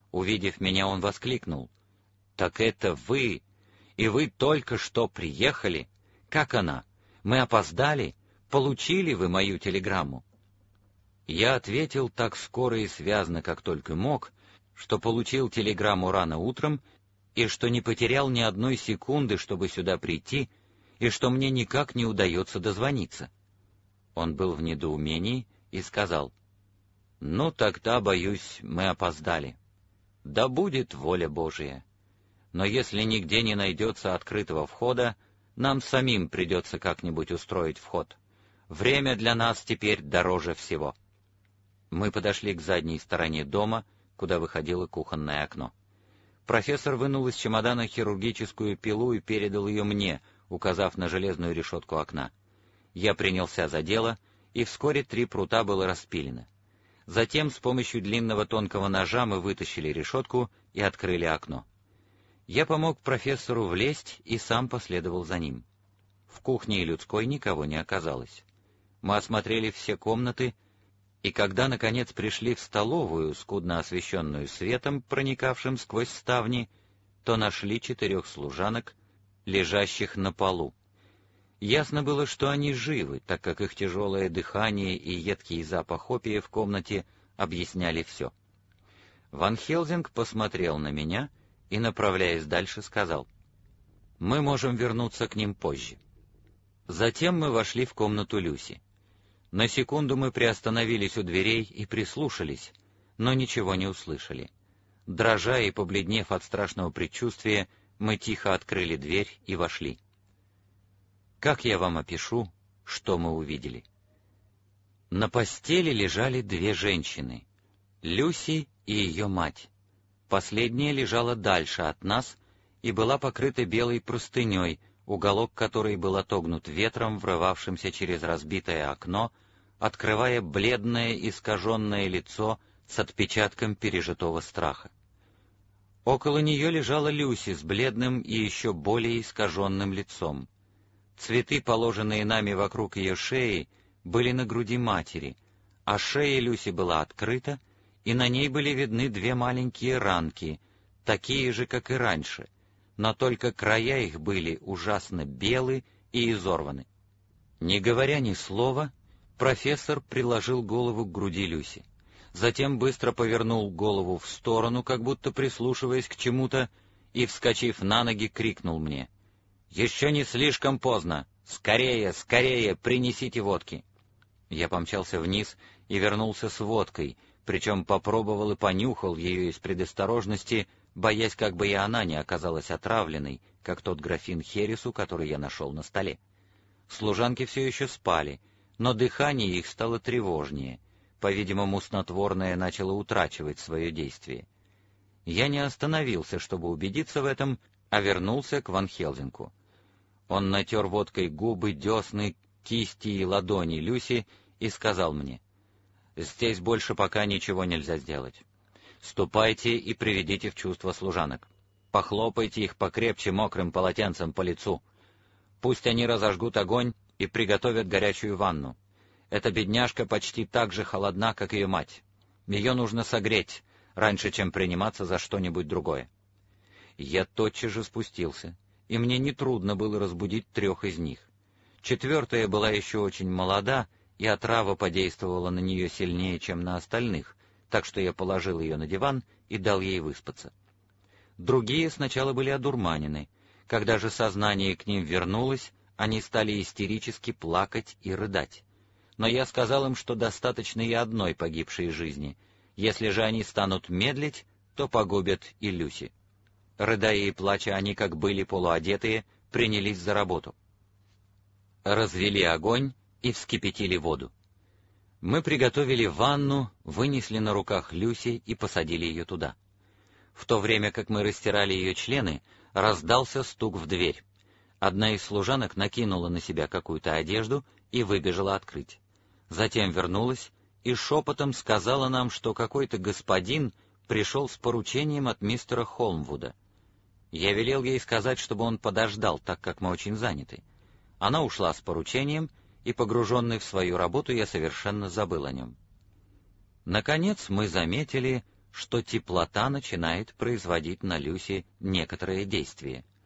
Увидев меня, он воскликнул: «Так это вы! И вы только что приехали? Как она? Мы опоздали? Получили вы мою телеграмму?» Я ответил так скоро и связно, как только мог, что получил телеграмму рано утром и что не потерял ни одной секунды, чтобы сюда прийти, и что мне никак не удается дозвониться. Он был в недоумении и сказал: «Ну, тогда, боюсь, мы опоздали. Да будет воля Божия. Но если нигде не найдется открытого входа, нам самим придется как-нибудь устроить вход. Время для нас теперь дороже всего». Мы подошли к задней стороне дома, куда выходило кухонное окно. Профессор вынул из чемодана хирургическую пилу и передал ее мне, указав на железную решетку окна. Я принялся за дело, и вскоре 3 прута было распилено. Затем с помощью длинного тонкого ножа мы вытащили решетку и открыли окно. Я помог профессору влезть и сам последовал за ним. В кухне и людской никого не оказалось. Мы осмотрели все комнаты, и когда, наконец, пришли в столовую, скудно освещенную светом, проникавшим сквозь ставни, то нашли 4 служанок, лежащих на полу. Ясно было, что они живы, так как их тяжелое дыхание и едкий запах опия в комнате объясняли все. Ван Хелзинг посмотрел на меня и, направляясь дальше, сказал: «Мы можем вернуться к ним позже». Затем мы вошли в комнату Люси. На секунду мы приостановились у дверей и прислушались, но ничего не услышали. Дрожа и побледнев от страшного предчувствия, мы тихо открыли дверь и вошли. Как я вам опишу, что мы увидели? На постели лежали 2 женщины, Люси и ее мать. Последняя лежала дальше от нас и была покрыта белой простыней, уголок которой был отогнут ветром, врывавшимся через разбитое окно, открывая бледное искаженное лицо с отпечатком пережитого страха. Около нее лежала Люси с бледным и еще более искаженным лицом. Цветы, положенные нами вокруг ее шеи, были на груди матери, а шея Люси была открыта, и на ней были видны 2 маленькие ранки, такие же, как и раньше, но только края их были ужасно белы и изорваны. Не говоря ни слова, профессор приложил голову к груди Люси. Затем быстро повернул голову в сторону, как будто прислушиваясь к чему-то, и, вскочив на ноги, крикнул мне: «Еще не слишком поздно! Скорее, скорее, принесите водки!» Я помчался вниз и вернулся с водкой, причем попробовал и понюхал ее из предосторожности, боясь, как бы и она не оказалась отравленной, как тот графин хересу, который я нашел на столе. Служанки все еще спали, но дыхание их стало тревожнее. По-видимому, снотворное начало утрачивать свое действие. Я не остановился, чтобы убедиться в этом, а вернулся к Ван Хелзинку. Он натер водкой губы, десны, кисти и ладони Люси и сказал мне: «Здесь больше пока ничего нельзя сделать. Ступайте и приведите в чувство служанок. Похлопайте их покрепче мокрым полотенцем по лицу. Пусть они разожгут огонь и приготовят горячую ванну. Эта бедняжка почти так же холодна, как ее мать. Ее нужно согреть, раньше, чем приниматься за что-нибудь другое». Я тотчас же спустился, и мне нетрудно было разбудить 3 из них. 4-я была еще очень молода, и отрава подействовала на нее сильнее, чем на остальных, так что я положил ее на диван и дал ей выспаться. Другие сначала были одурманены. Когда же сознание к ним вернулось, они стали истерически плакать и рыдать. Но я сказал им, что достаточно и одной погибшей жизни. Если же они станут медлить, то погубят и Люси. Рыдая и плача, они, как были полуодетые, принялись за работу. Развели огонь и вскипятили воду. Мы приготовили ванну, вынесли на руках Люси и посадили ее туда. В то время как мы растирали ее члены, раздался стук в дверь. Одна из служанок накинула на себя какую-то одежду и выбежала открыть. Затем вернулась и шепотом сказала нам, что какой-то господин пришел с поручением от мистера Холмвуда. Я велел ей сказать, чтобы он подождал, так как мы очень заняты. Она ушла с поручением, и, погруженный в свою работу, я совершенно забыл о нем. Наконец мы заметили, что теплота начинает производить на Люси некоторое действие.